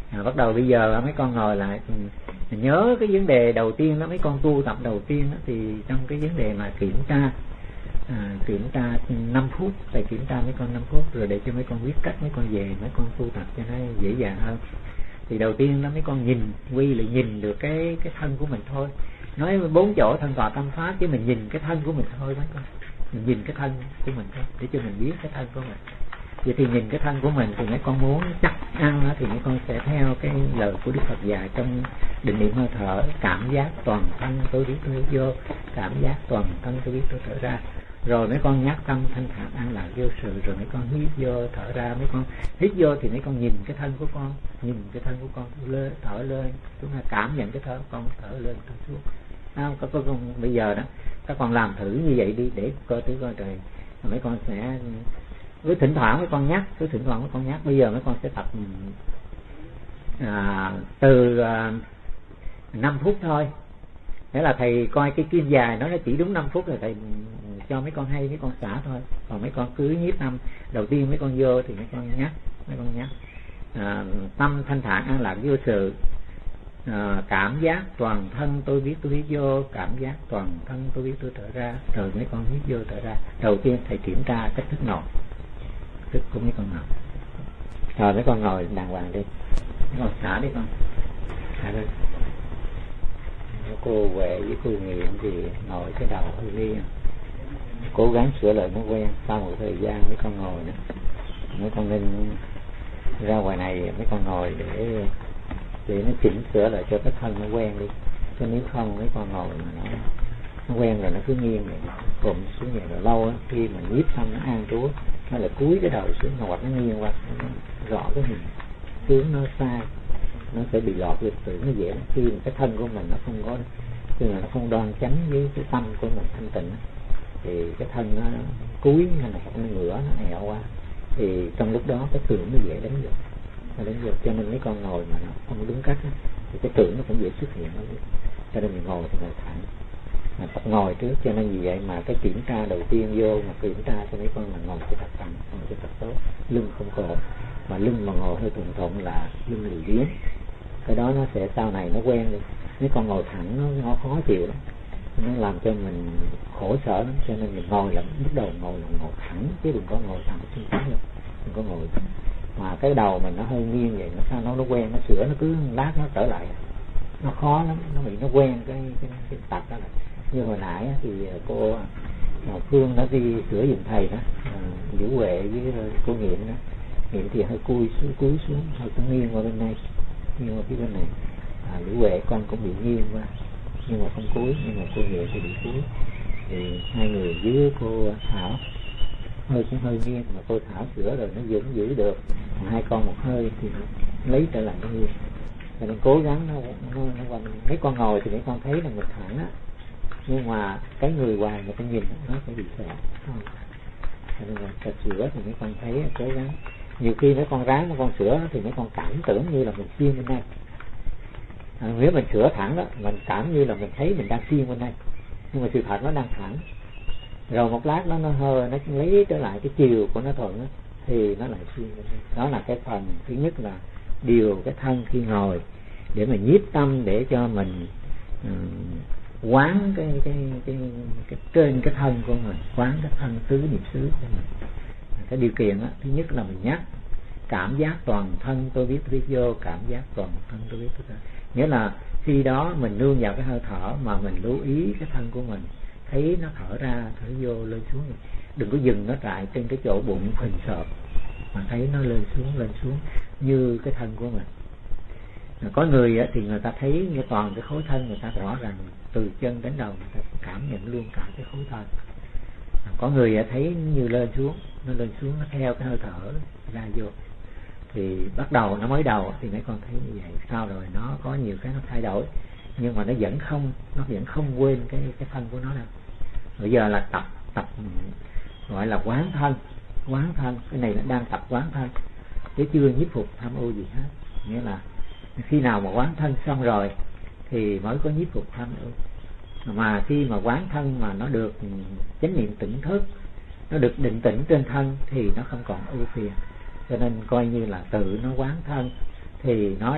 Bắt đầu bây giờ mấy con ngồi lại nhớ cái vấn đề đầu tiên đó, mấy con tu tập đầu tiên đó, thì trong cái vấn đề mà kiểm tra 5 phút, thầy kiểm tra mấy con 5 phút rồi để cho mấy con biết cách mấy con về mấy con tu tập cho nó dễ dàng hơn. Thì đầu tiên đó mấy con nhìn, quy lại nhìn được cái thân của mình thôi. Nói 4 chỗ thân thọ tâm pháp chứ mình nhìn cái thân của mình thôi mấy con. Mình nhìn cái thân của mình thôi để cho mình biết cái thân của mình. Vậy thì nhìn cái thân của mình thì mấy con muốn chắc ăn đó, thì mấy con sẽ theo cái lời của Đức Phật dạy trong định niệm hơi thở: cảm giác toàn thân tôi biết tôi hít vô, cảm giác toàn thân tôi biết tôi thở ra. Rồi mấy con nhắc tâm thanh thản an lạc vô sự, rồi mấy con hít vô thở ra. Mấy con hít vô thì mấy con nhìn cái thân của con, nhìn cái thân của con lên, thở lên, chúng ta cảm nhận cái thở của con, thở lên thở xuống. Các con bây giờ đó các con làm thử như vậy đi để coi thử coi trời. Mấy con sẽ cứ thỉnh thoảng mấy con nhắc, bây giờ mấy con sẽ tập từ 5 phút thôi. Thế là thầy coi cái kim dài nó chỉ đúng 5 phút rồi thầy cho mấy con hay mấy con xả thôi. Còn mấy con cứ nhiếp tâm đầu tiên mấy con vô thì mấy con nhắc tâm thanh thản an lạc vô sự, cảm giác toàn thân tôi biết tôi hít vô, cảm giác toàn thân tôi biết tôi thở ra. Rồi mấy con hít vô thở ra. Đầu tiên thầy kiểm tra cách thức ngồi, thức của mấy con ngồi. Rồi mấy con ngồi đàng hoàng đi, mấy con xả đi con, xả đi. Cô Huệ với cô Nghiện thì ngồi cái đầu hơi nghiêng, cố gắng sửa lại nó quen. Sau một thời gian mấy con ngồi nữa, mấy con nên ra ngoài này mấy con ngồi để nó chỉnh sửa lại cho cái thân nó quen đi. Chứ nếu không mấy con ngồi mà nó quen rồi nó cứ nghiêng rồi cụm xuống vậy, rồi lâu á khi mà nhiếp tâm nó an trú nó lại cúi cái đầu xuống hoặc nó nghiêng qua, nó rõ cái hình hướng nó sai, nó sẽ bị lọt lịch sử nó dễ. Khi mà cái thân của mình nó không có, khi mà nó không đoan chánh với cái tâm của mình thanh tịnh thì cái thân nó cúi hay là nó ngửa nó ẹo qua, thì trong lúc đó cái tưởng nó dễ đánh được. Cho nên mấy con ngồi mà nó không đúng cách thì cái tưởng nó cũng dễ xuất hiện. Cho nên mình ngồi thì ngồi thẳng, mà tập ngồi trước. Cho nên vì vậy mà cái kiểm tra đầu tiên vô mà kiểm tra cho mấy con là ngồi cho thật thẳng, ngồi cho thật tốt, lưng không cột. Mà lưng mà ngồi hơi thuận là lưng lười biếng, cái đó nó sẽ sau này nó quen đi. Mấy con ngồi thẳng nó khó chịu lắm, nó làm cho mình khổ sở lắm. Cho nên mình ngồi là bắt đầu ngồi thẳng chứ đừng có ngồi thẳng xương xứng đâu, đừng có ngồi. Mà cái đầu mình nó hơi nghiêng vậy, nó sao nó quen, nó sửa nó cứ lát nó trở lại, nó khó lắm, nó quen cái tật đó. Là như hồi nãy thì cô Phương đã đi sửa giùm thầy đó, Vũ Huệ với cô Nghiệm đó. Nghiệm thì hơi cúi xuống, hơi cũng nghiêng qua bên này, nghiêng qua phía bên này. Vũ Huệ con cũng bị nghiêng qua nhưng mà không cúi, nhưng mà cô Nghiệm thì bị cúi. Thì hai người với cô Thảo cũng hơi nghiêng, mà cô Thảo sửa rồi nó vẫn giữ được, mà hai con một hơi thì lấy trở lại nó nghiêng. Cho nên cố gắng nó mấy con ngồi thì mấy con thấy là mình thẳng á, nhưng mà cái người hoài mà con nhìn nó sẽ bị sợ. Cho nên là sửa thì mấy con thấy cố gắng. Nhiều khi mấy con ráng mấy con sửa thì mấy con cảm tưởng như là mình xiên bên đây. Nếu mình sửa thẳng đó, mình cảm như là mình thấy mình đang xiên bên đây, nhưng mà sự thật nó đang thẳng. Rồi một lát nó hơi, nó lấy trở lại cái chiều của nó thuận đó, thì nó lại xiên bên đây. Đó là cái phần thứ nhất là điều cái thân khi ngồi để mà nhiếp tâm, để cho mình quán cái trên cái thân của mình, quán cái thân tứ niệm xứ của mình. Cái điều kiện đó, thứ nhất là mình nhắc cảm giác toàn thân tôi biết tôi vô, cảm giác toàn thân tôi biết tôi. Nghĩa là khi đó mình nương vào cái hơi thở mà mình lưu ý cái thân của mình, thấy nó thở ra thở vô lên xuống, đừng có dừng nó lại trên cái chỗ bụng phình sợp, mà thấy nó lên xuống như cái thân của mình. Có người thì người ta thấy như toàn cái khối thân, người ta rõ ràng từ chân đến đầu người ta cảm nhận luôn cả cái khối thân. Có người thấy như lên xuống, nó theo cái hơi thở ra vô. Thì bắt đầu nó mới đầu thì mấy con thấy như vậy, sau rồi nó có nhiều cái nó thay đổi, nhưng mà nó vẫn không quên cái thân của nó đâu. Bây giờ là tập gọi là quán thân, cái này là đang tập quán thân chứ chưa nhiếp phục tham ô gì hết. Nghĩa là khi nào mà quán thân xong rồi thì mới có nhiếp phục tham ô. Mà khi mà quán thân mà nó được chánh niệm tỉnh thức, nó được định tĩnh trên thân thì nó không còn ưu phiền. Cho nên coi như là tự nó quán thân, thì nó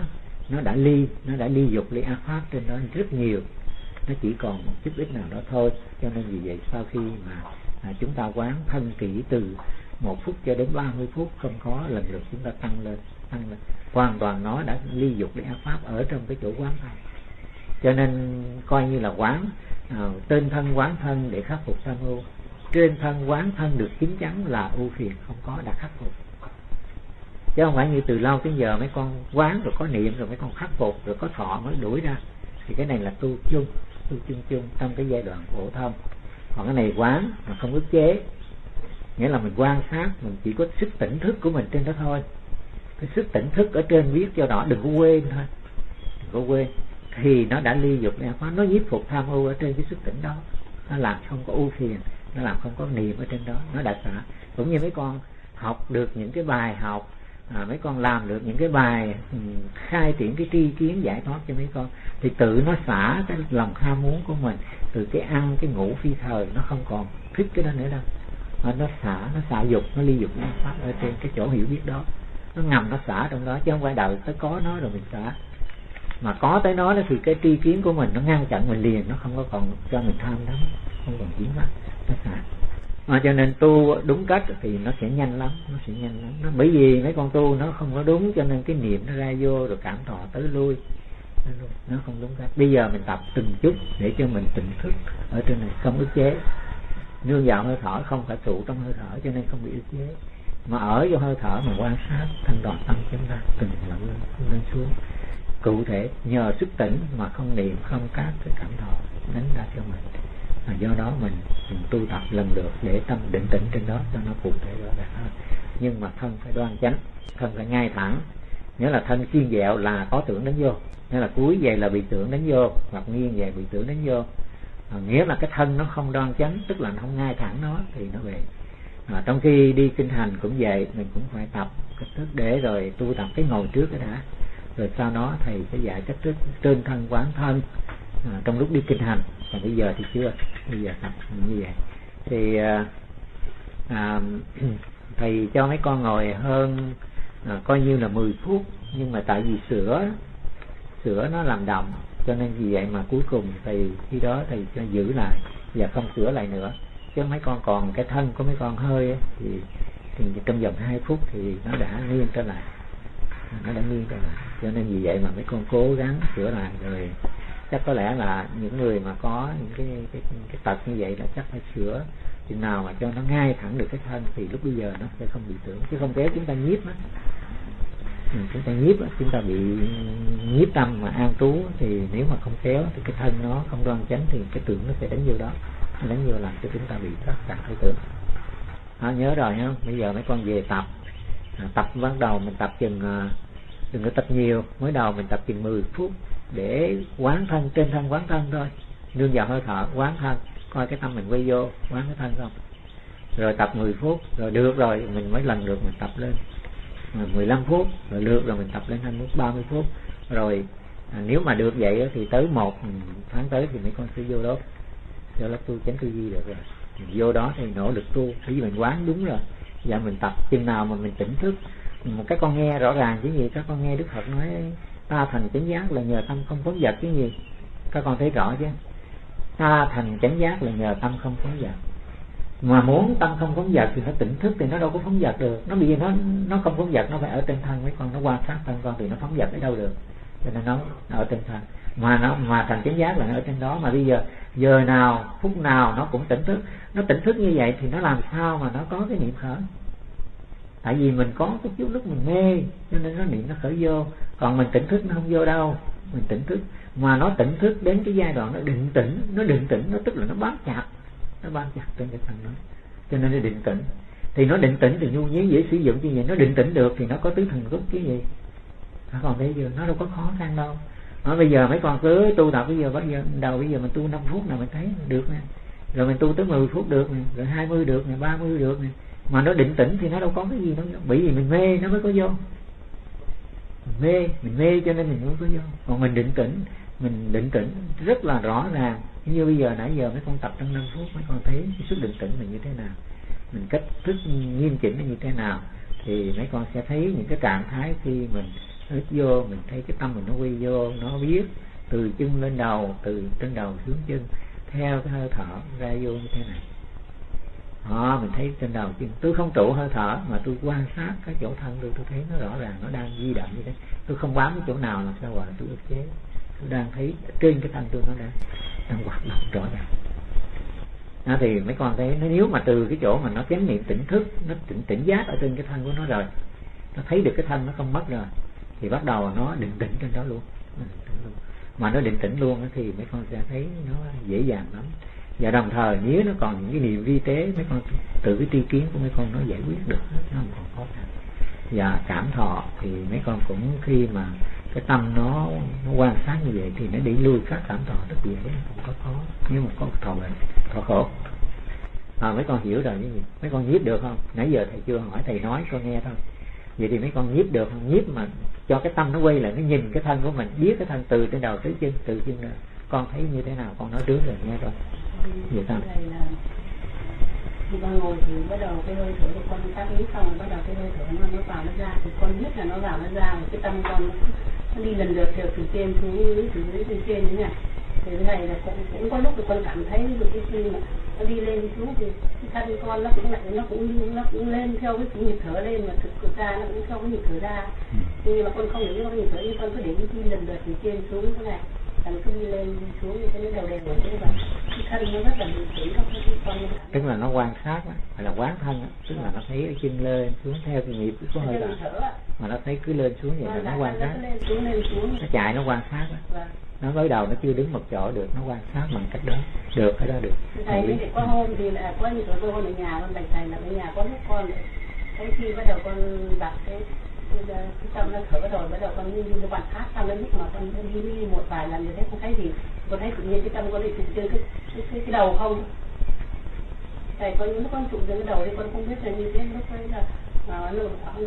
đã ly dục, ly ác pháp trên đó rất nhiều, nó chỉ còn một chút ít nào đó thôi. Cho nên vì vậy sau khi mà chúng ta quán thân kỹ từ 1 phút cho đến 30 phút không có, lần lượt chúng ta tăng lên, hoàn toàn nó đã ly dục, ly ác pháp ở trong cái chỗ quán thân. Cho nên coi như là quán trên thân quán thân để khắc phục tham ưu, trên thân quán thân được chín chắn là ưu phiền không có, đã khắc phục. Chứ không phải như từ lâu đến giờ mấy con quán rồi có niệm rồi mấy con khắc phục rồi có thọ mới đuổi ra. Thì cái này là tu chung trong cái giai đoạn phổ thông. Còn cái này quán mà không ức chế, nghĩa là mình quan sát, mình chỉ có sức tỉnh thức của mình trên đó thôi. Cái sức tỉnh thức ở trên viết cho rõ, đừng có quên thôi, đừng có quên. Thì nó đã ly dục ly ác pháp, nó nhiếp phục tham ưu ở trên cái sức tỉnh đó, nó làm không có ưu phiền, nó làm không có niệm ở trên đó, nó đã xả. Cũng như mấy con học được những cái bài học, mấy con làm được những cái bài khai triển cái tri kiến giải thoát cho mấy con, thì tự nó xả cái lòng ham muốn của mình, từ cái ăn cái ngủ phi thời nó không còn thích cái đó nữa đâu. Nó xả dục, nó ly dục ly pháp ở trên cái chỗ hiểu biết đó, nó ngầm nó xả trong đó, chứ không phải đợi tới có nó rồi mình xả. Mà có tới nó thì cái tri kiến của mình nó ngăn chặn mình liền, nó không có còn cho mình tham đó, không còn chiến pháp, nó xả. Cho nên tu đúng cách thì nó sẽ nhanh lắm, bởi vì mấy con tu nó không có đúng, cho nên cái niệm nó ra vô rồi cảm thọ tới lui, nó không đúng cách. Bây giờ mình tập từng chút để cho mình tỉnh thức ở trên này, không ức chế, nương vào hơi thở, không phải trụ trong hơi thở, cho nên không bị ức chế, mà ở vô hơi thở mà quan sát thanh đoàn tâm chúng ta từng lần lên xuống, cụ thể nhờ sức tỉnh mà không niệm, không các cái cảm thọ đánh ra cho mình. Do đó mình tu tập lần lượt để tâm định tĩnh trên đó cho nó cụ thể rõ ràng hơn. Nhưng mà thân phải đoan chánh, thân phải ngay thẳng, nghĩa là thân xiên dẹo là có tưởng đến vô, nghĩa là cúi về là bị tưởng đến vô, hoặc nghiêng về bị tưởng đến vô. Nghĩa là cái thân nó không đoan chánh, tức là nó không ngay thẳng nó thì nó về. Trong khi đi kinh hành cũng vậy, mình cũng phải tập cách thức để rồi tu tập cái ngồi trước cái đã, rồi sau đó thầy sẽ dạy cách thức trên thân quán thân trong lúc đi kinh hành. Còn bây giờ thì chưa, bây giờ tập như vậy thì thầy cho mấy con ngồi hơn coi như là 10 phút, nhưng mà tại vì sữa nó làm đậm, cho nên vì vậy mà cuối cùng thì khi đó thầy cho giữ lại và không sửa lại nữa. Chứ mấy con còn cái thân của mấy con hơi ấy, thì trong vòng 2 phút thì nó đã nghiêng trở lại, cho nên vì vậy mà mấy con cố gắng sửa lại. Rồi chắc có lẽ là những người mà có những cái tật như vậy là chắc phải sửa chừng nào mà cho nó ngay thẳng được cái thân, thì lúc bây giờ nó sẽ không bị tưởng, chứ không kéo chúng ta nhiếp á. Chúng ta bị nhiếp tâm mà an trú, thì nếu mà không kéo thì cái thân nó không đoan chánh thì cái tưởng nó sẽ đánh vô đó, nó đánh vô làm cho chúng ta bị thất trạng hơi tưởng. Nhớ rồi ha. Bây giờ mấy con về tập ban đầu mình tập chừng đừng có tập nhiều, mới đầu mình tập chừng 10 phút để quán thân, trên thân quán thân thôi, nương vào hơi thở quán thân, coi cái tâm mình quay vô quán cái thân không, rồi tập 10 phút rồi được rồi mình mới lần lượt mình tập lên 15 phút, rồi được rồi mình tập lên 20 phút, 30 phút. Rồi nếu mà được vậy thì tới 1 tháng tới thì mấy con sẽ vô đó tu chánh tư duy được rồi. Mình vô đó thì nỗ lực tu, bởi vì mình quán đúng rồi. Và mình tập chừng nào mà mình tỉnh thức, một cái con nghe rõ ràng cái gì, các con nghe Đức Phật nói ta thành chánh giác là nhờ tâm không phóng dật cái gì, các con thấy rõ chứ. Ta thành chánh giác là nhờ tâm không phóng dật. Mà muốn tâm không phóng dật thì nó tỉnh thức thì nó đâu có phóng dật được. Nó bây giờ nó không phóng dật, nó phải ở trên thân. Mấy con nó quan sát thân con thì nó phóng dật ở đâu được, cho nên nó ở trên thân. Mà thành chánh giác là nó ở trên đó. Mà bây giờ giờ nào phút nào nó cũng tỉnh thức. Nó tỉnh thức như vậy thì nó làm sao mà nó có cái niệm khởi? Tại vì mình có cái chút lúc mình mê, cho nên nó niệm nó khởi vô. Còn mình tỉnh thức nó không vô đâu. Mình tỉnh thức mà nó tỉnh thức đến cái giai đoạn nó định tĩnh, nó tức là nó bám chặt trên cái thân đó, cho nên nó định tĩnh. Thì nó định tĩnh thì nhu nhí dễ sử dụng như vậy. Nó định tĩnh được thì nó có tứ thần rút cái gì. Còn bây giờ nó đâu có khó khăn đâu. Bây giờ mấy con cứ tu tập, bây giờ mình tu 5 phút là mình thấy được nè, rồi mình tu tới 10 phút được nè, rồi 20 được nè, 30 được nè. Mà nó định tĩnh thì nó đâu có cái gì đâu, bởi vì mình mê nó mới có vô. Mình mê cho nên mình mới có vô. Còn mình định tĩnh rất là rõ ràng. Như bây giờ nãy giờ mấy con tập trong 5 phút, mấy con thấy cái sức định tĩnh là như thế nào, mình cách thức nghiêm chỉnh là như thế nào, thì mấy con sẽ thấy những cái trạng thái khi mình hít vô mình thấy cái tâm mình nó quy vô, nó biết từ chân lên đầu, từ trên đầu xuống chân, theo cái hơi thở ra vô như thế này. Mình thấy trên đầu chân, tôi không trụ hơi thở mà tôi quan sát cái chỗ thân tôi thấy nó rõ ràng nó đang di động như thế. Tôi không bám cái chỗ nào làm sao gọi là tôi ức chế. Tôi đang thấy trên cái thân tôi nó đang hoạt động rõ ràng. Thì mấy con thấy nếu mà từ cái chỗ mà nó chánh niệm tỉnh thức, nó tỉnh giác ở trên cái thân của nó rồi, nó thấy được cái thân nó không mất rồi, thì bắt đầu nó định tĩnh trên đó luôn. Mà nó định tĩnh luôn thì mấy con sẽ thấy nó dễ dàng lắm. Và đồng thời nếu nó còn những cái niệm vi tế, mấy con từ cái tri kiến của mấy con nó giải quyết được, nó không còn khó khăn. Và cảm thọ thì mấy con cũng khi mà cái tâm nó quan sát như vậy thì nó đi lui các cảm thọ rất dễ, không có khó. Nếu mà có thọ bệnh, thọ khổ. Mấy con hiểu rồi cái gì? Mấy con nhiếp được không? Nãy giờ thầy chưa hỏi, thầy nói con nghe thôi. Vậy thì mấy con nhiếp được không? Nhiếp mà cho cái tâm nó quay lại, nó nhìn cái thân của mình, biết cái thân từ trên đầu tới chân, từ chân ra. Con thấy như thế nào? Con nói trước rồi nghe rồi. Vậy sao? Khi con ngồi thì bắt đầu cái hơi thở của con tác ý xong rồi bắt đầu cái hơi thở nó vào nó ra, thì con biết là nó vào nó ra, rồi cái tâm con nó đi lần lượt từ trên xuống dưới, từ dưới từ trên thế này. Thì cái này là cũng có lúc thì con cảm thấy được cái khi mà nó đi lên đi xuống thì cái thân con nó cũng lên theo cái nhịp thở lên, mà thực ra nó cũng theo cái nhịp thở ra. Nhưng mà con không để cái nhịp thở, nhưng con cứ để đi lần lượt từ trên xuống thế này, thành cứ đi lên đi xuống như thế, nó đều đều như vậy. Thân nó rất là bình tĩnh, không có con. Tức là nó quan sát á, hay là quán thân á, tức là nó thấy cái chân lên xuống theo cái nhịp của hơi thở, mà nó thấy cứ lên xuống vậy là nó quan sát. Nó chạy nó quan sát á. Nó mới đầu nó chưa đứng một chỗ được, nó quan sát bằng cách đó. Được, cái đó được. Thầy thì có hôm thì là có những cái hôm ở nhà con bạch thầy là ở nhà có lúc con cái khi bắt đầu con đặt cái tâm nó thở rồi bắt đầu con như quan sát xong đến lúc mà con đi một vài lần như thế con thấy gì, con thấy tự nhiên cái tâm con đi tụt trên cái đầu không. Thầy có những lúc con tụt trên cái đầu thì con không biết là như thế, lúc đấy là nó khoảng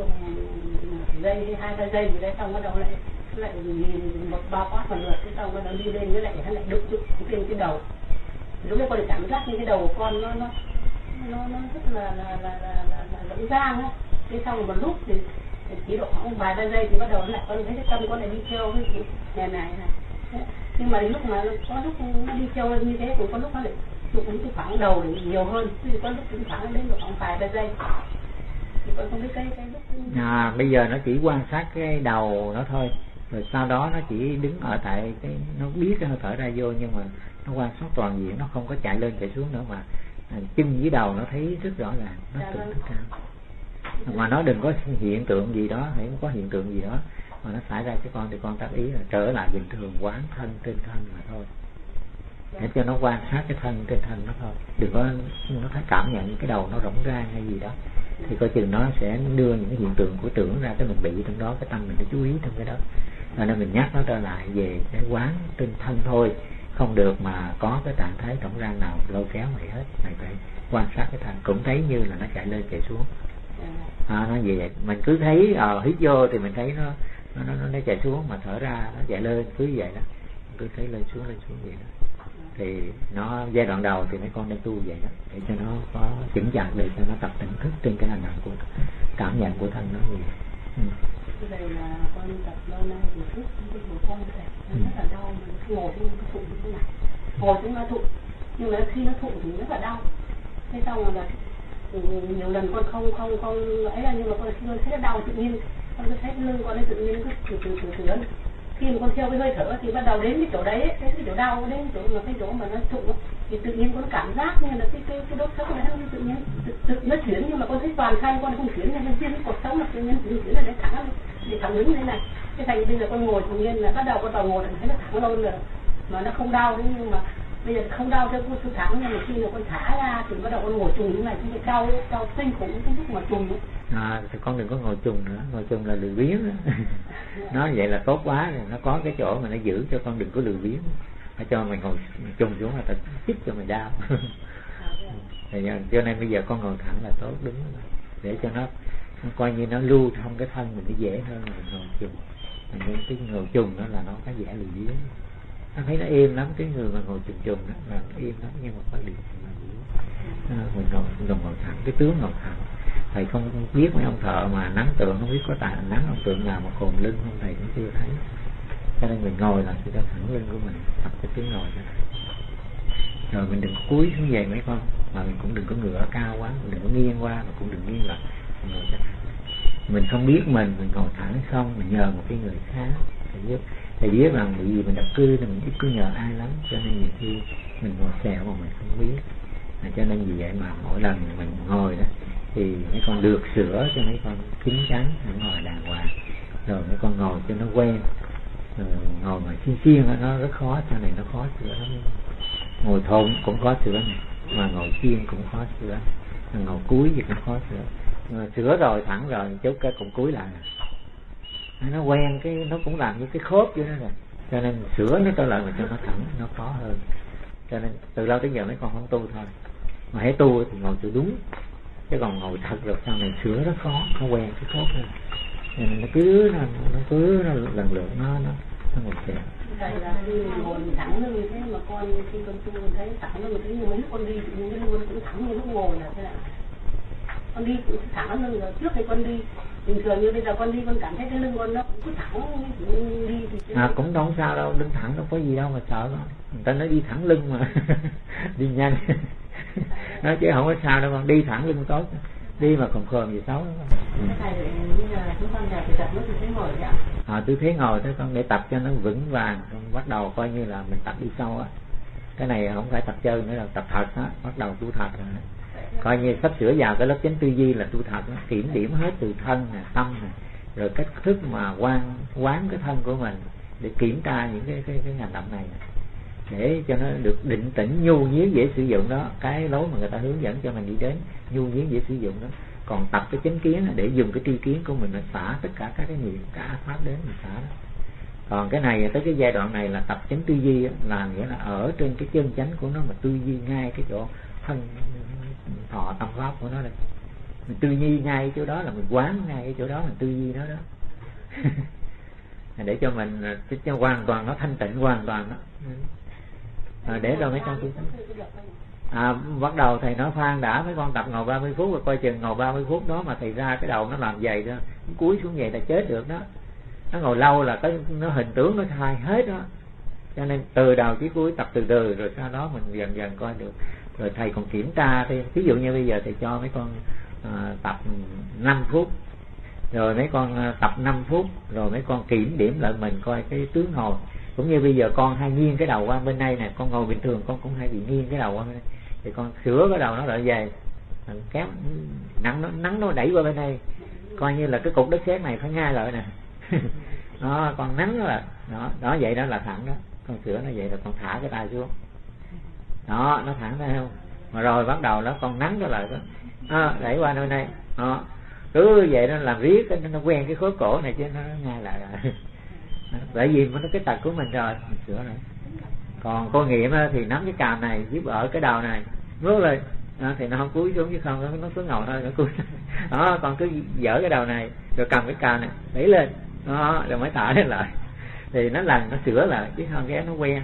giây hay 2-3 giây gì đấy, xong bắt đầu lại nhìn một bao quát một lượt, cái xong nó đi lên với lại nó lại đụng trên cái đầu. Lúc đấy con được cảm giác như cái đầu của con nó rất là rỗng rang á. Thế xong rồi một lúc thì chỉ độ khoảng vài 3 giây thì bắt đầu lại con thấy cái tâm con lại đi theo cái này. Nhưng mà đến lúc mà có lúc nó đi theo như thế cũng có lúc nó lại chụp những cái khoảng đầu để nhiều hơn, thì có lúc cũng khoảng đến khoảng vài 3 giây. Thì con không biết cái lúc bây giờ nó chỉ quan sát cái đầu nó thôi, rồi sau đó nó chỉ đứng ở tại cái, nó biết cái hơi thở ra vô, nhưng mà nó quan sát toàn diện, nó không có chạy lên chạy xuống nữa, mà chân với đầu nó thấy rất rõ ràng, nó tự thức cao. Mà nó đừng có hiện tượng gì đó, hãy không có hiện tượng gì đó mà nó xảy ra cho con thì con tác ý là trở lại bình thường, quán thân trên thân mà thôi, để cho nó quan sát cái thân trên thân nó thôi, đừng có nó thấy cảm nhận cái đầu nó rỗng ra hay gì đó, thì coi chừng nó sẽ đưa những cái hiện tượng của tưởng ra, cái mình bị trong đó, cái tâm mình phải chú ý trong cái đó, nên mình nhắc nó trở lại về cái quán trên thân thôi, không được mà có cái trạng thái rỗng ra nào lôi kéo mày hết, mày phải quan sát cái thân, cũng thấy như là nó chạy lên chạy xuống. Nó gì vậy, mình cứ thấy hít vô thì mình thấy nó chạy xuống, mà thở ra nó chạy lên, cứ vậy đó, cứ thấy lên xuống vậy đó. Thì nó giai đoạn đầu thì mấy con nên tu vậy đó, để cho nó có chững chạc, để cho nó tập tỉnh thức trên cái hành động của cảm nhận của thân nó gì. Cái này là con tập lâu nay thì thức cái của con này nó rất là đau, mà ngồi xuống nó thụ như thế này, ngồi xuống nó thụ, nhưng mà khi nó thụ thì rất là đau. Thế xong rồi là nhiều lần con không ấy là, nhưng mà con khi con thấy nó đau tự nhiên con cứ thấy lưng con ấy tự nhiên nó cứ từ lớn. Khi mà con theo cái hơi thở thì bắt đầu đến cái chỗ đấy, đến cái chỗ đau, đến cái chỗ mà nó thụ thì tự nhiên con cảm giác như là cái đốt sống này nó tự nhiên nó chuyển, nhưng mà con thấy toàn thân con không chuyển, nên riêng cái cột sống là tự nhiên chuyển là để thẳng đứng như thế này. Cái thành bây giờ con ngồi tự nhiên là bắt đầu con vào ngồi là thấy nó thẳng luôn rồi, mà nó không đau, nhưng mà bây giờ không đau theo con thẳng, nhưng mà khi mà con thả ra thì bắt đầu con ngồi trùng như này thì đau kinh khủng cái lúc mà trùng ấy. Thì con đừng có ngồi trùng nữa, ngồi trùng là lười biếng đó. Nó vậy là tốt quá rồi, nó có cái chỗ mà nó giữ cho con đừng có lười biếng, nó cho mày ngồi trùng xuống là ta chích cho mày đau. Cho nên bây giờ con ngồi thẳng là tốt, đúng rồi, để cho nó coi như nó lưu thông cái thân mình, nó dễ hơn là mình ngồi trùng. Mình cái ngồi trùng đó là nó có vẻ lười biếng, nó thấy nó êm lắm, cái người mà ngồi trùng đó là nó êm lắm, nhưng mà có điểm là mình ngồi thẳng, cái tướng ngồi thẳng thầy không biết mấy ông thợ mà nắng tượng, không biết có tài nắng ông tượng nào mà cồn lưng không, thầy cũng chưa thấy. Cho nên mình ngồi là sự cho thẳng lưng của mình, tập cái tiếng ngồi cho rồi mình đừng cúi xuống vậy mấy con, mà mình cũng đừng có ngửa cao quá, mình đừng có nghiêng qua, mà cũng đừng nghiêng lại. Mình ngồi cho mình không biết mình ngồi thẳng xong mình nhờ một cái người khác. Thầy biết là bởi vì mình đập cư thì mình ít có nhờ ai lắm, cho nên nhiều khi mình ngồi xèo mà mình không biết. Cho nên vì vậy mà mỗi lần mình ngồi đó thì mấy con được sửa cho mấy con chín chắn, ngồi đàng hoàng, rồi mấy con ngồi cho nó quen. Rồi ngồi mà xiên nó rất khó, cho này nó khó sửa lắm. Ngồi thôn cũng khó sửa này, mà ngồi xiên cũng khó sửa, ngồi cúi thì cũng khó sửa. Nhưng mà sửa rồi thẳng rồi chút cái cũng cúi lại, nó quen cái nó cũng làm như cái khớp vậy đó rồi. Cho nên sửa nó trở lại mà cho nó thẳng, nó khó hơn. Cho nên từ lâu tới giờ mấy con không tu thôi, mà hãy tu thì ngồi chỗ đúng, chứ còn ngồi thật rồi sau này sửa rất khó, nó quen cái khớp rồi. Nên nó cứ lần lượt nó ngồi xèo. Thầy là khi ngồi thẳng lưng thế mà con khi con tu thấy thẳng lưng thế, nhưng mà lúc con đi những cái lưng cũng thẳng như lúc ngồi là thế nào? Con đi cũng thẳng lưng rồi, trước khi con đi bình thường như bây giờ con đi con cảm thấy cái lưng con nó cứ thẳng đi thì cũng không sao đâu, lưng thẳng đâu có gì đâu mà sợ đâu. Người ta nói đi thẳng lưng mà đi nhanh nói chứ không có sao đâu, con đi thẳng lưng tốt, đi mà còn khờm gì xấu. Tư thế ngồi đó con để tập cho nó vững vàng, con bắt đầu coi như là mình tập đi sâu á. Cái này không phải tập chơi nữa là tập thật á, bắt đầu tu thật rồi. Coi như sắp sửa vào cái lớp chánh tư duy là tu thật đó, kiểm điểm hết từ thân nè, tâm nè, rồi cách thức mà quán cái thân của mình để kiểm tra những cái hành động này nè, để cho nó được định tĩnh nhu nhuyễn dễ sử dụng đó. Cái lối mà người ta hướng dẫn cho mình đi đến nhu nhuyễn dễ sử dụng đó. Còn tập cái chánh kiến để dùng cái tri kiến của mình là xả tất cả các cái niệm, cả pháp đến mình xả đó. Còn cái này tới cái giai đoạn này là tập chánh tư duy là nghĩa là ở trên cái chân chánh của nó mà tư duy ngay cái chỗ thân thọ tâm pháp của nó đây. Mình tư duy ngay chỗ đó là mình quán ngay cái chỗ đó, mình tư duy nó đó để cho mình cho hoàn toàn nó thanh tịnh hoàn toàn đó. Để rồi mấy con bắt đầu thầy nói khoan đã, mấy con tập ngồi 30 phút rồi coi chừng ngồi 30 phút đó mà thầy ra cái đầu nó làm dày đó, cúi xuống vậy là chết được đó. Nó ngồi lâu là cái nó hình tướng nó thay hết đó. Cho nên từ đầu chí cuối tập từ từ rồi sau đó mình dần dần coi được. Rồi thầy còn kiểm tra thêm, ví dụ như bây giờ thầy cho mấy con tập 5 phút, rồi mấy con tập 5 phút, rồi mấy con kiểm điểm lại mình coi cái tướng ngồi. Cũng như bây giờ con hay nghiêng cái đầu qua bên đây nè, con ngồi bình thường con cũng hay bị nghiêng cái đầu qua bên đây, thì con sửa cái đầu nó lại về, kéo nắng nó đẩy qua bên đây, coi như là cái cục đất sét này phải ngay lại nè nó con nắng là đó vậy đó là thẳng đó. Con sửa nó vậy là con thả cái tay xuống đó, nó thẳng thấy không, mà rồi bắt đầu nó con nắng cái lại đó, đẩy qua nơi này đó. Cứ vậy nó làm riết nó quen cái khối cổ này chứ nó ngay lại rồi bởi vì nó cái tật của mình rồi mình sửa lại. Còn cô nghiệm thì nắm cái càm này giúp ở cái đầu này ngước lên thì nó không cúi xuống, chứ không nó cứ ngồi thôi nó cúi đó. Còn cứ dở cái đầu này rồi cầm cái càm này đẩy lên đó, rồi mới thả lên lại thì nó lần nó sửa lại, chứ không ghé nó quen.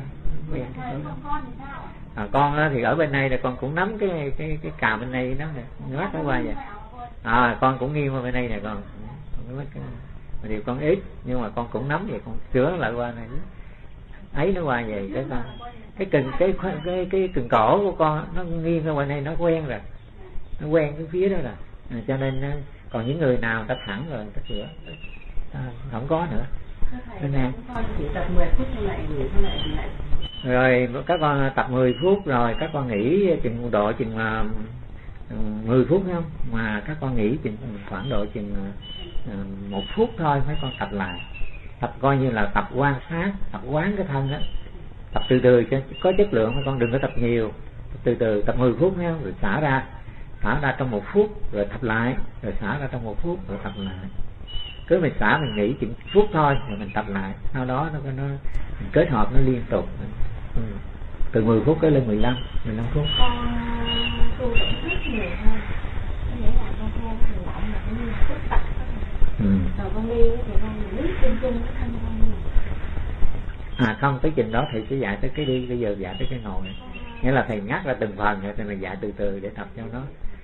Con thì ở bên này là con cũng nắm cái càm bên này nó ngắt nó qua vậy. Con cũng nghiêng qua bên đây nè, con điều con ít nhưng mà con cũng nắm vậy, con sửa lại qua này ấy nó qua vậy. Cái cần cổ của con nó nghiêng qua bên đây, nó quen rồi, nó quen cái phía đó rồi. Cho nên còn những người nào ta thẳng rồi ta sửa không có nữa. Rồi các con tập 10 phút rồi các con nghỉ chừng 10 phút không, mà các con nghỉ khoảng độ chừng 1 phút thôi, mấy con tập lại, tập coi như là tập quan sát, tập quán cái thân đó, tập từ từ cho có chất lượng. Mấy con đừng có tập nhiều, từ từ tập 10 phút không, rồi xả ra trong 1 phút rồi tập lại, rồi xả ra trong 1 phút rồi tập lại. Cứ mình xả mình nghỉ chừng phút thôi rồi mình tập lại, sau đó nó mình kết hợp nó liên tục từ 10 phút tới lên 15 phút. Tu động rất nhiều hơn, có nghĩa là con theo hành động mà cũng như là phức tạp rồi con đi thì con lý chung cái thân con. Không tới trình đó thầy sẽ dạy tới cái đi, bây giờ dạy tới cái ngồi. Nghĩa là thầy ngắt ra từng phần rồi thầy dạy từ từ để tập cho nó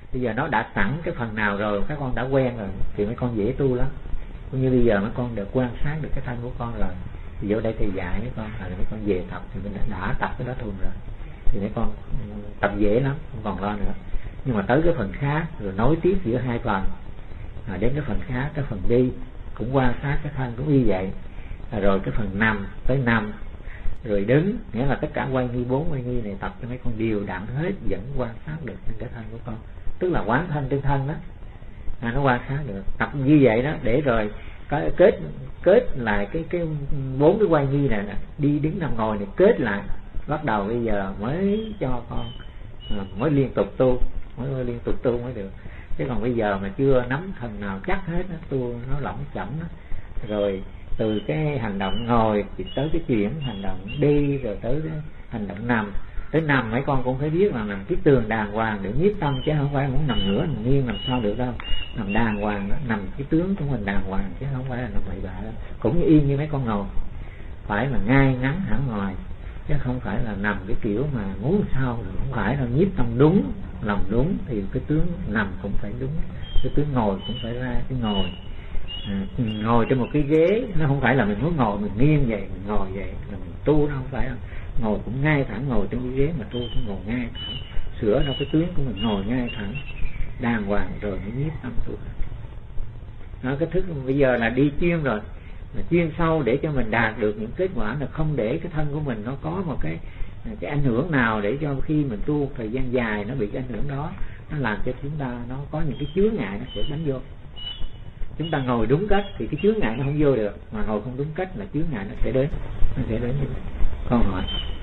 Bây giờ nó đã sẵn cái phần nào rồi, các con đã quen rồi thì mấy con dễ tu lắm. Cũng như bây giờ mấy con được quan sát được cái thân của con rồi, thì vô đây thầy dạy mấy con, mấy con về tập thì mình đã tập cái đó thuần rồi, thì mấy con tập dễ lắm, không còn lo nữa. Nhưng mà tới cái phần khác rồi nối tiếp giữa hai phần, đến cái phần khác, cái phần đi cũng quan sát cái thân cũng y vậy, rồi cái phần nằm tới nằm, rồi đứng, nghĩa là tất cả quay nghi, 4 quay nghi này tập cho mấy con đều đặn hết, vẫn quan sát được trên cái thân của con, tức là quán thân trên thân đó, nó quan sát được. Tập như vậy đó để rồi có kết lại cái 4 cái quay nghi này, đi đứng nằm ngồi này kết lại, bắt đầu bây giờ mới cho con mới liên tục tu, mới liên tục tu mới được. Chứ còn bây giờ mà chưa nắm thần nào chắc hết đó, tu nó lỏng chỏng đó. Rồi từ cái hành động ngồi thì tới cái chuyển hành động đi, rồi tới cái hành động nằm. Tới nằm mấy con cũng phải biết là nằm cái tường đàng hoàng để nhiếp tâm, chứ không phải muốn nằm ngửa nằm nghiêng làm sao được đâu. Nằm đàng hoàng, nằm cái tướng của mình đàng hoàng, chứ không phải là nằm bậy bạ đâu. Cũng như y như mấy con ngồi, phải là ngay ngắn hẳn ngoài, chứ không phải là nằm cái kiểu mà muốn sao rồi, không phải là nhiếp tâm đúng, lòng đúng thì cái tướng nằm cũng phải đúng, cái tướng ngồi cũng phải ra cái ngồi. Ngồi trên một cái ghế nó không phải là mình muốn ngồi mình nghiêng vậy, mình ngồi vậy là mình tu, nó không phải đâu. Ngồi cũng ngay thẳng, ngồi trên cái ghế mà tu cũng ngồi ngay thẳng, sửa ra cái tướng của mình ngồi ngay thẳng đàng hoàng rồi mới nhiếp tâm tu. Nó cái thức bây giờ là đi chuyên rồi, là chuyên sâu để cho mình đạt được những kết quả, là không để cái thân của mình nó có một cái ảnh hưởng nào, để cho khi mình tu thời gian dài nó bị cái ảnh hưởng đó, nó làm cho chúng ta nó có những cái chướng ngại nó sẽ đánh vô. Chúng ta ngồi đúng cách thì cái chướng ngại nó không vô được, mà ngồi không đúng cách là chướng ngại nó sẽ đến, Con hỏi.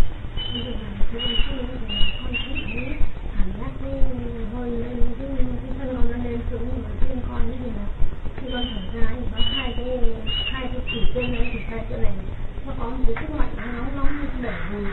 Nó có một cái sức mạnh nó để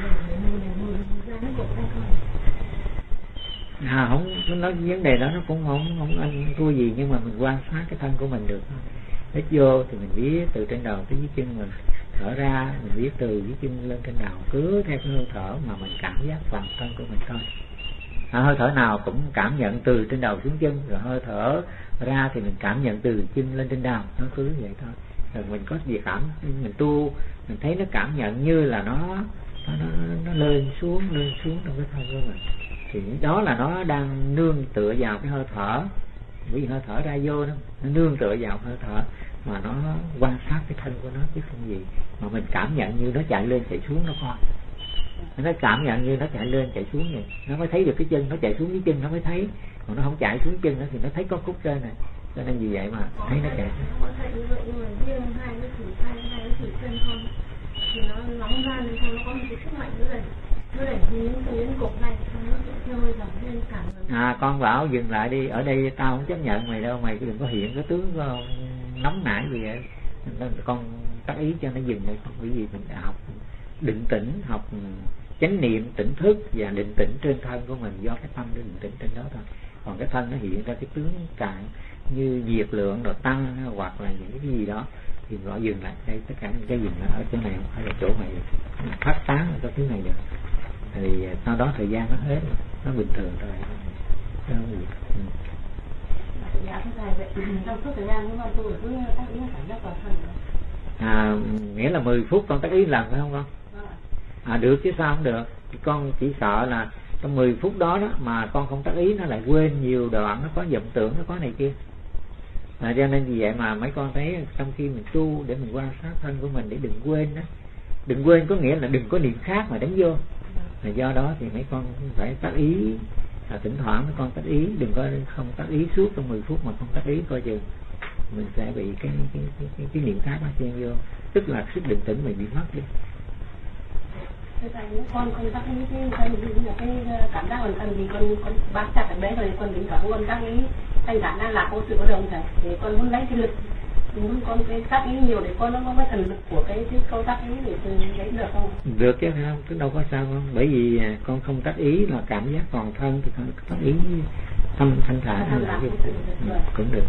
không nói vấn đề đó nó cũng không ăn thua gì, nhưng mà mình quan sát cái thân của mình được. Hít vô thì mình biết từ trên đầu tới dưới chân mình, thở ra mình biết từ dưới chân lên trên đầu, cứ theo cái hơi thở mà mình cảm giác toàn thân của mình thôi. Hơi thở nào cũng cảm nhận từ trên đầu xuống chân, rồi hơi thở ra thì mình cảm nhận từ chân lên trên đầu, nó cứ vậy thôi. Rồi mình có gì cảm, mình tu mình thấy nó cảm nhận như là nó lên xuống trong cái thân của mình, thì đó là nó đang nương tựa vào cái hơi thở. Vì hơi thở ra vô đó, nó nương tựa vào hơi thở mà nó quan sát cái thân của nó chứ không gì. Mà mình cảm nhận như nó chạy lên chạy xuống nó coi, nó cảm nhận như nó chạy lên chạy xuống vậy, nó mới thấy được cái chân nó chạy xuống dưới chân nó mới thấy, còn nó không chạy xuống chân nữa thì nó thấy có khúc trên này. Cho nên vì vậy mà thấy nó chạy xuống. Thì nó nóng ra nên nó có một cái sức mạnh nữa, nó đẩy đến cục này, nó sẽ hơi dòng lên cả. Con bảo dừng lại đi, ở đây tao không chấp nhận mày đâu, mày đừng có hiện cái tướng nóng nảy gì vậy. Con tác ý cho nó dừng lại, không bởi vì mình đã học định tĩnh, học chánh niệm, tỉnh thức và định tĩnh trên thân của mình, do cái tâm để định tĩnh trên đó thôi. Còn cái thân nó hiện ra cái tướng cạn như nhiệt lượng rồi tăng hoặc là những cái gì đó thì gọi dừng lại. Đây tất cả những cái dừng lại ở chỗ này, không phải là chỗ này phát tán ở cái thứ này được, thì sau đó thời gian nó hết, nó bình thường rồi. Dạ thưa thầy, vậy trong suốt thời gian chúng tôi cứ tác ý cảm giác vào thân. Nghĩa là 10 phút con tác ý lần phải không con? Được chứ sao không được. Con chỉ sợ là trong 10 phút đó mà con không tác ý nó lại quên nhiều đoạn, nó có vọng tưởng, nó có này kia. Cho nên vì vậy mà mấy con thấy trong khi mình tu để mình quan sát thân của mình để đừng quên đó. Đừng quên có nghĩa là đừng có niệm khác mà đánh vô. Do đó thì mấy con phải tác ý, thỉnh thoảng mấy con tác ý, đừng có không tác ý suốt trong 10 phút mà không tác ý, coi chừng mình sẽ bị cái niệm khác nó chen vô, tức là sức định tĩnh mình bị mất đi. Con tác ý cái cảm giác bản thân thì con bác chặt ở đấy rồi, con định cảm con tác ý thành cảm đang lạc vô sự có đồng thầy, thì con muốn lấy cái lực, muốn con cái tác ý nhiều để con nó có cái thần lực của cái câu tác ý để lấy được không? Được chứ không, chứ đâu có sao không, bởi vì con không tác ý là cảm giác còn thân thì con tác ý thanh thản cũng được.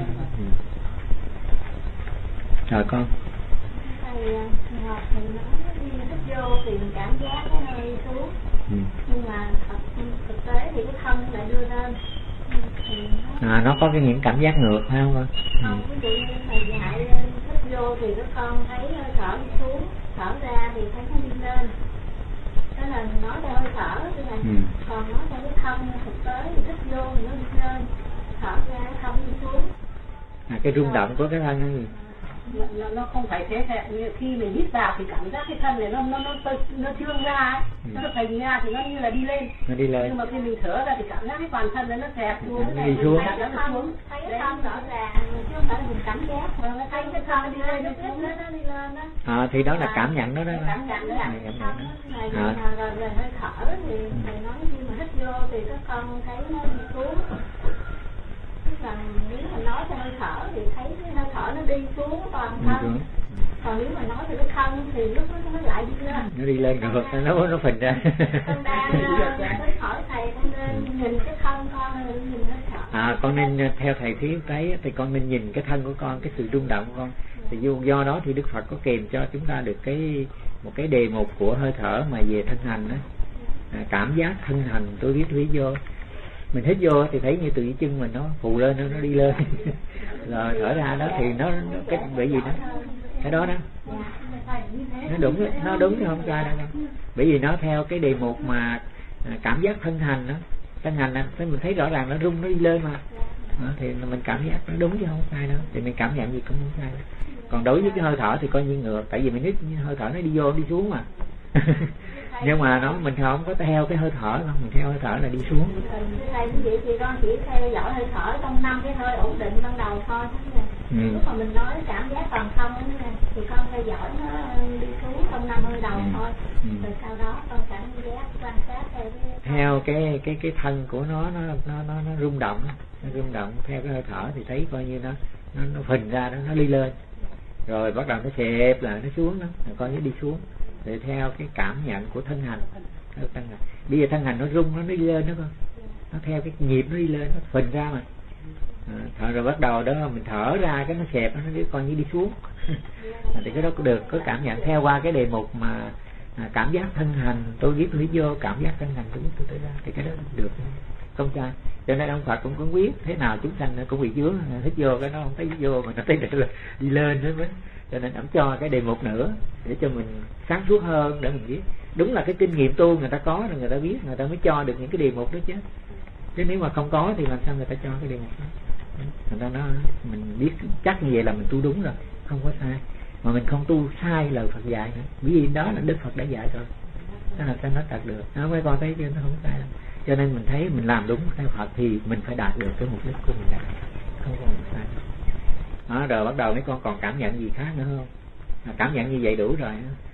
Rồi con. Thầy học thầy nói đi hít vô thì mình cảm giác cái hơi xuống, nhưng mà thực tế thì cái thân lại đưa lên. thì nó có những cảm giác ngược phải không con? Không, ví dụ như thầy dạy hít vô thì các con thấy thở đi xuống, thở ra thì thấy nó đi lên. Đó là nói theo hơi thở đó thầy. Còn nói theo cái thân thực tế thì hít vô thì nó đi lên, thở ra không đi xuống. Cái rung động của cái thân là gì? Nó không phải thế, khi mình hít vào thì cảm giác cái thân này nó trương ra ấy. Nó phình ra thì nó như là đi lên. Nó đi lên. Nhưng mà khi mình thở ra thì cảm giác cái toàn thân nó xẹp xuống. Nó đi xuống. Thấy cái thân rõ ràng, chứ không phải là mình cảm giác. Thấy cái thân nó đi lên, nó đi lên đó. Thì đó là cảm nhận đó đó. Cảm nhận đó. Rồi hơi thở thì thầy nói khi mà hít vô thì các con thấy nó đi xuống. Còn nếu mà nói cho hơi thở thì thấy cái hơi thở nó đi xuống toàn thân. Còn nếu mà nói về cái thân thì lúc đó nó lại đi lên. Nó đi lên rồi nó phình ra. Con đang hỏi thầy con nên nhìn cái thân con hay nhìn hơi thở. Con nên theo thầy thuyết đấy thì con nên nhìn cái thân của con, cái sự rung động của con. Thì do đó thì Đức Phật có kèm cho chúng ta được một cái đề mục của hơi thở mà về thân hành đó. Cảm giác thân hành tôi biết vô. Mình hít vô thì thấy như từ cái chân mình nó phù lên, nó đi lên. Rồi thở ra đó thì nó cái bởi vì cái đó nó đúng chứ không sai đâu. Bởi vì nó theo cái đề mục mà cảm giác thân hành đó, thân hành mình thấy rõ ràng nó rung, nó đi lên mà. Thì mình cảm giác nó đúng chứ không sai đâu. Thì mình cảm nhận gì cũng không sai đâu. Còn đối với cái hơi thở thì coi như ngược, tại vì mình hít hơi thở nó đi vô đi xuống mà. Nhưng mà mình không có theo cái hơi thở đâu, mình theo hơi thở là đi xuống. Thầy như vậy thì con chỉ theo dõi hơi thở trong 5 cái hơi ổn định ban đầu thôi. Lúc mà mình nói cảm giác toàn thân thì con theo dõi nó đi xuống trong 5 hơi đầu thôi. Rồi sau đó con cảm giác quan sát theo cái thân của nó rung động, nó rung động theo cái hơi thở thì thấy coi như nó phình ra đó, nó đi lên. Rồi bắt đầu nó xẹp lại, nó xuống đó, coi như đi xuống. Để theo cái cảm nhận của thân hành. Bây giờ thân hành nó rung, nó đi lên đó con. Nó theo cái nhịp nó đi lên, nó phình ra mà. Rồi bắt đầu đó mình thở ra cái nó xẹp, nó coi như đi xuống. Thì cái đó cũng được, có cảm nhận theo qua cái đề mục mà cảm giác thân hành, tôi biết lý vô cảm giác thân hành, tôi biết tôi ra. Thì cái đó được không sai. Cho nên ông Phật cũng có biết thế nào chúng sanh cũng bị vướng, hít vô cái nó không thấy vô mà nó thấy đi lên nữa mới. Cho nên ông cho cái đề mục nữa để cho mình sáng suốt hơn để mình biết. Đúng là cái kinh nghiệm tu người ta có rồi, người ta biết, người ta mới cho được những cái đề mục đó chứ. Chứ nếu mà không có thì làm sao người ta cho cái đề mục đó. Người ta nói mình biết chắc như vậy là mình tu đúng rồi, không có sai. Mà mình không tu sai lời Phật dạy nữa, vì đó là Đức Phật đã dạy rồi. Đó là sao nói thật được. Mấy con thấy chứ nó không sai đâu. Cho nên mình thấy mình làm đúng theo Phật thì mình phải đạt được cái mục đích của mình đạt, không có sai. Đó, rồi bắt đầu mấy con còn cảm nhận gì khác nữa không? Cảm nhận như vậy đủ rồi.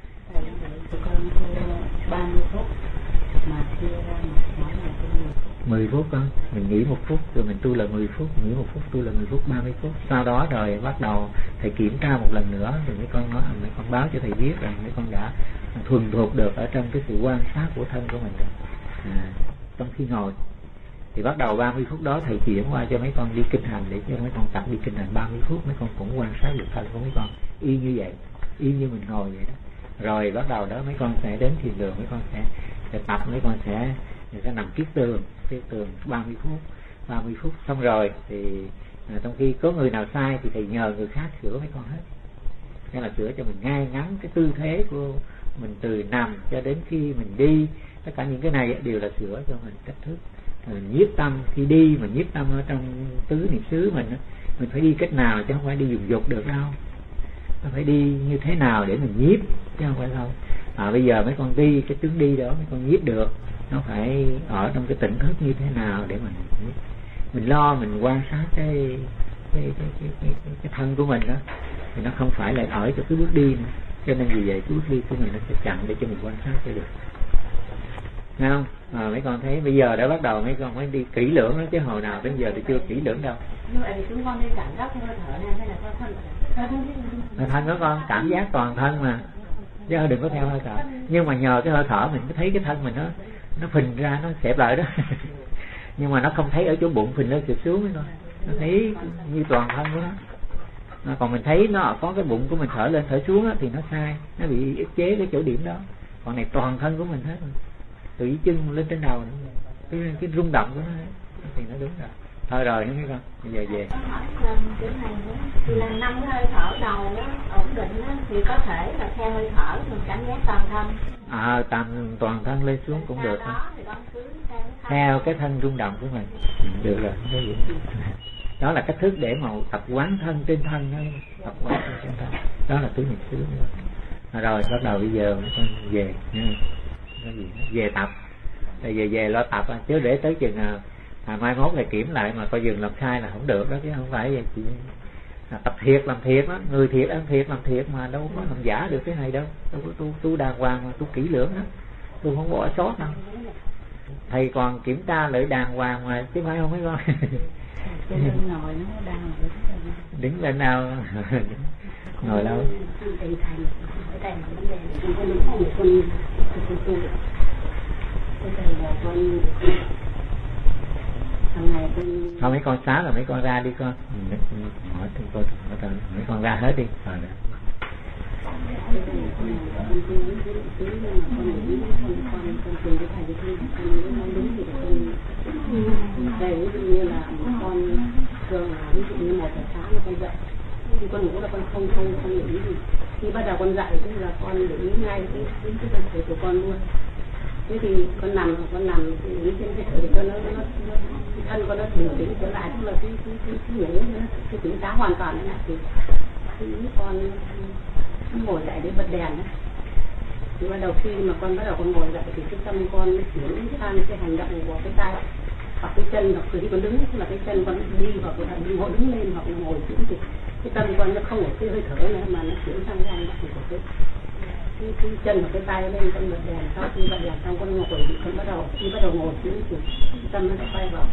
Con 30 phút mà chia ra mỗi ngày 10 phút con, mình nghỉ 1 phút rồi mình tu là 10 phút, nghỉ 1 phút tu là 10 phút, 30 phút. Sau đó rồi bắt đầu thầy kiểm tra một lần nữa rồi mấy con nói, mấy con báo cho thầy biết rằng mấy con đã thuần thuộc được ở trong cái sự quan sát của thân của mình rồi. Trong khi ngồi thì bắt đầu 30 phút đó thầy chuyển qua cho mấy con đi kinh hành, để cho mấy con tập đi kinh hành 30 phút, mấy con cũng quan sát được thân của mấy con y như vậy, y như mình ngồi vậy đó. Rồi bắt đầu đó mấy con sẽ đến thiền đường, mấy con sẽ tập, mấy con sẽ nằm kiết tường 30 phút xong rồi thì trong khi có người nào sai thì thầy nhờ người khác sửa mấy con hết. Nghĩa là sửa cho mình ngay ngắn cái tư thế của mình từ nằm cho đến khi mình đi, tất cả những cái này đều là sửa cho mình cách thức. Nhiếp tâm khi đi mà nhiếp tâm ở trong tứ niệm xứ mình phải đi cách nào chứ không phải đi dùng dục được đâu. Nó phải đi như thế nào để mình nhiếp chứ không phải đâu. Bây giờ mấy con đi cái tướng đi đó mấy con nhiếp được, nó phải ở trong cái tỉnh thức như thế nào để mình lo mình quan sát cái thân của mình đó, thì nó không phải là ở cho cái bước đi nữa. Cho nên vì vậy cái bước đi của mình nó sẽ chặn để cho mình quan sát cho được. Nghe không? Mấy con thấy bây giờ đã bắt đầu mấy con mới đi kỹ lưỡng đó, chứ hồi nào đến giờ thì chưa kỹ lưỡng đâu. Nhưng mà chúng con nên cảm giác cái hơi thở này hay là thân? Thân của con cảm giác toàn thân mà, chứ đừng có theo hơi thở. Nhưng mà nhờ cái hơi thở mình mới thấy cái thân mình nó phình ra, nó xẹp lại đó. Nhưng mà nó không thấy ở chỗ bụng phình lên xẹp xuống ấy thôi, nó thấy như toàn thân của nó. Còn mình thấy nó có cái bụng của mình thở lên thở xuống đó, thì nó sai, nó bị ức chế cái chỗ điểm đó. Còn này toàn thân của mình hết rồi, từ chân lên trên đầu, cái rung động của nó thì nó đúng rồi. thôi rồi nữa mấy con, bây giờ về. Kiểu này thì là 5 hơi thở đầu đó ổn định đó, thì có thể là theo hơi thở mình cảm giác toàn thân. Toàn thân lên xuống cũng được. Theo cái thân rung động của mình. Được rồi. Đó là cách thức để mà tập quán thân trên thân đó. Tập quán thân trên thân. Đó là thứ mình sướng. Rồi bắt đầu bây giờ con về nha. Về tập. Rồi về lo tập chứ để tới chừng mai mốt thì kiểm lại mà coi dừng làm sai là không được đó, chứ không phải vậy chị. Tập thiệt làm thiệt đó, người thiệt ăn thiệt làm thiệt mà đâu có làm giả được cái này đâu. Đâu có tu đàng hoàng mà tu kỹ lưỡng đó, tu không bỏ sót đâu. Thầy còn kiểm tra lại đàng hoàng mà chứ phải không mấy con. Đứng lên nào. Ngồi đâu. Thôi mấy con xá là mấy con ra đi con. Hỏi mấy con ra hết đi. Đây ví dụ như là con thường là ví dụ như 1 giờ sáng con dậy thì con ngủ là con không để ý gì. Khi bắt đầu con dậy tức là con để ý ngay cái cơ thể của con luôn. Thế thì con nằm thì ý trên cái thể cho nó thân con nó bình tĩnh trở lại, tức là cái ngủ cái tỉnh táo hoàn toàn đấy. Thì con ngồi dậy để bật đèn đấy. Thì bắt đầu khi mà con bắt đầu con ngồi dậy thì cái tâm con chuyển sang cái hành động của cái tay hoặc cái chân, hoặc khi con đứng tức là cái chân con đi hoặc là ngồi đứng lên hoặc là ngồi xuống thì cái tâm con nó không ở cái hơi thở nữa mà nó chuyển sang cái hành động của cái chân hoặc cái tay lên con bật đèn. Sau khi bật đèn xong con ngồi thì con bắt đầu ngồi xuống thì tâm nó sẽ quay vào,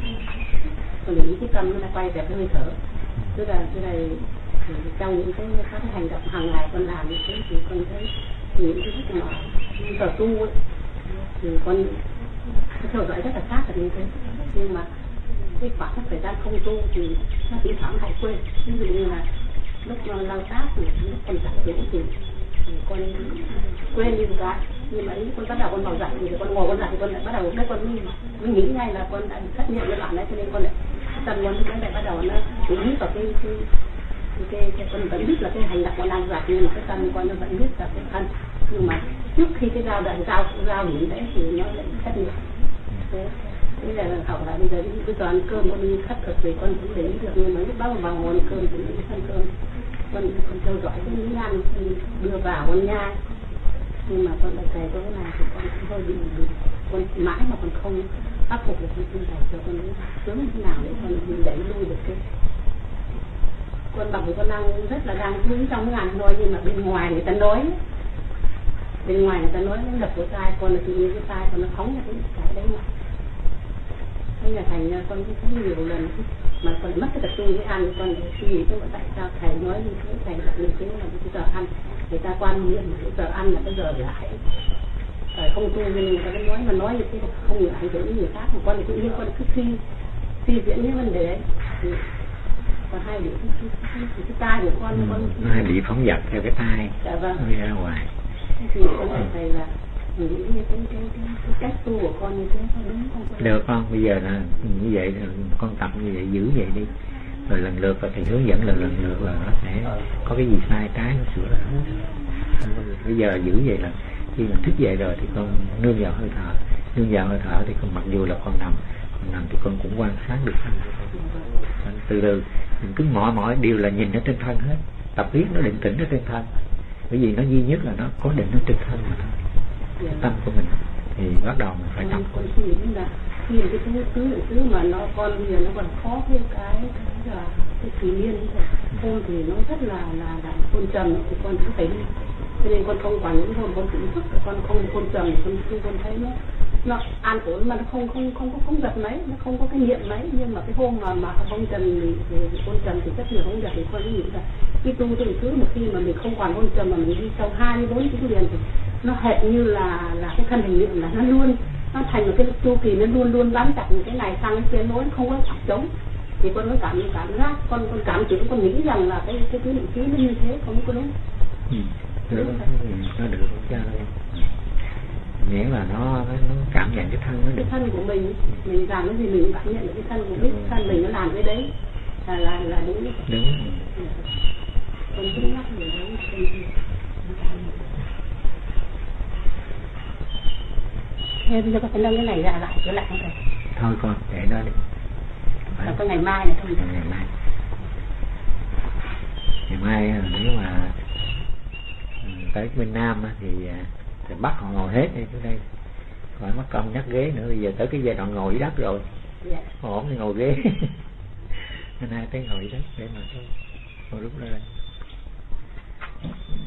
còn để ý cái tâm nó lại quay về cái hơi thở. Tức là cái này trong những các hành động hàng ngày con làm như thế thì con thấy những cái lúc mà giờ tu ấy, thì con theo dõi rất là sát là như thế, nhưng mà cái khoảng thời gian không tu thì nó thỉnh thoảng hay quên. Ví dụ như là lúc lao tác thì lúc con giặt giũ thì con quên đi một cái, nhưng mà con bắt đầu con vào dậy thì con ngồi con dậy thì con lại bắt đầu đây con mình nghĩ ngay là con đã trách nhiệm với bạn đấy, cho nên con lại tâm con lại bắt đầu nó chú ý vào cái con vẫn biết là cái hành động con đang giặt, nhưng mà cái tâm con nó vẫn biết là cái thân, nhưng mà trước khi cái giao điểm đấy thì nó lại trách nhiệm. Thế là học là bây giờ cái giờ ăn cơm con đi khất thực thì con cũng để ý được, nhưng mà lúc đó vào ngồi ăn cơm thì những ăn cơm con theo dõi cái miếng ăn đưa vào con nhai, nhưng mà con lại thầy có cái này thì con cũng hơi bị con mãi mà con không khắc phục được cái tinh thần cho con sớm thế nào để con đẩy lui được cái con bằng con đang rất là đang đứng trong cái ngàn nói, nhưng mà bên ngoài người ta nói nó đập của tai con là tự nhiên cái tai con nó phóng ra cái đấy mà nên là thành con cũng thấy nhiều lần mà còn mất cái tập trung với ăn, con suy nghĩ chứ tại sao thầy nói như thế, thầy đặt như thế là cái giờ ăn người ta quan niệm cái giờ ăn là cái giờ lại rồi không tu nên người ta mới nói như thế không ảnh hưởng đến người khác, mà con thì tự nhiên con cứ suy diễn những vấn đề ấy thì còn hay bị cái tai của con hay bị phóng dật theo cái tai. Dạ vâng. Ra ngoài thì con hỏi thầy là những cái cách tu của con như thế có đúng không? Được con, bây giờ là như vậy con tập như vậy giữ vậy đi, rồi lần lượt là thầy hướng dẫn lần lượt là nó sẽ có cái gì sai trái nó sửa lại. Bây giờ giữ vậy là khi mình thức dậy rồi thì con nương vào hơi thở, thì con mặc dù là con nằm thì con cũng quan sát được. Từ từ mình cứ mọi điều là nhìn ở trên thân hết, tập viết nó định tĩnh ở trên thân, bởi vì nó duy nhất là nó có định ở trên thân mà thôi. Tâm của mình thì bắt đầu mình phải tập. Con suy nghĩ là khi cái thứ mà nó con bây giờ nó còn khó cái là cái thủy liên hôn thì nó rất là hôn trầm thì con cũng phải đi, cho nên con không quản những hôn con tự thức, con không hôn trầm thì con thấy nó an ổn mà nó không giật mấy, nó không có cái niệm mấy, nhưng mà cái hôm mà hôn trầm thì hôn trầm thì rất nhiều không giật thì con nghĩ là cái tu từng thứ một khi mà mình không quản hôn trầm mà mình đi sau 24 tiếng liền thì nó hệt như là cái thân hình niệm là nó luôn nó thành một cái chu kỳ, nó luôn bám chặt những cái này sang cái kia, nó không có khoảng trống, thì con có cảm giác con cảm tưởng con nghĩ rằng là cái thứ niệm xứ nó như thế, không có đúng. Được, nó được cha ơi. nghĩa là nó cảm nhận cái thân nó được. Cái thân của mình làm cái gì mình cảm nhận được cái thân của mình, thân mình nó làm cái đấy là đúng. Đúng. Còn chính mắt người đấy thế bây giờ có thể nâng cái này ra lại trở lại không thầy? Thôi con để nó đi. Là có ngày mai này không? Ngày mai nếu mà tới bên Nam thì bắt họ ngồi hết đi tới đây, khỏi mất công nhắc ghế nữa. Bây giờ tới cái giai đoạn ngồi dưới đất rồi, ổn thì ngồi ghế. Hôm nay tới ngồi dưới đất để mà ngồi lúc đó đây.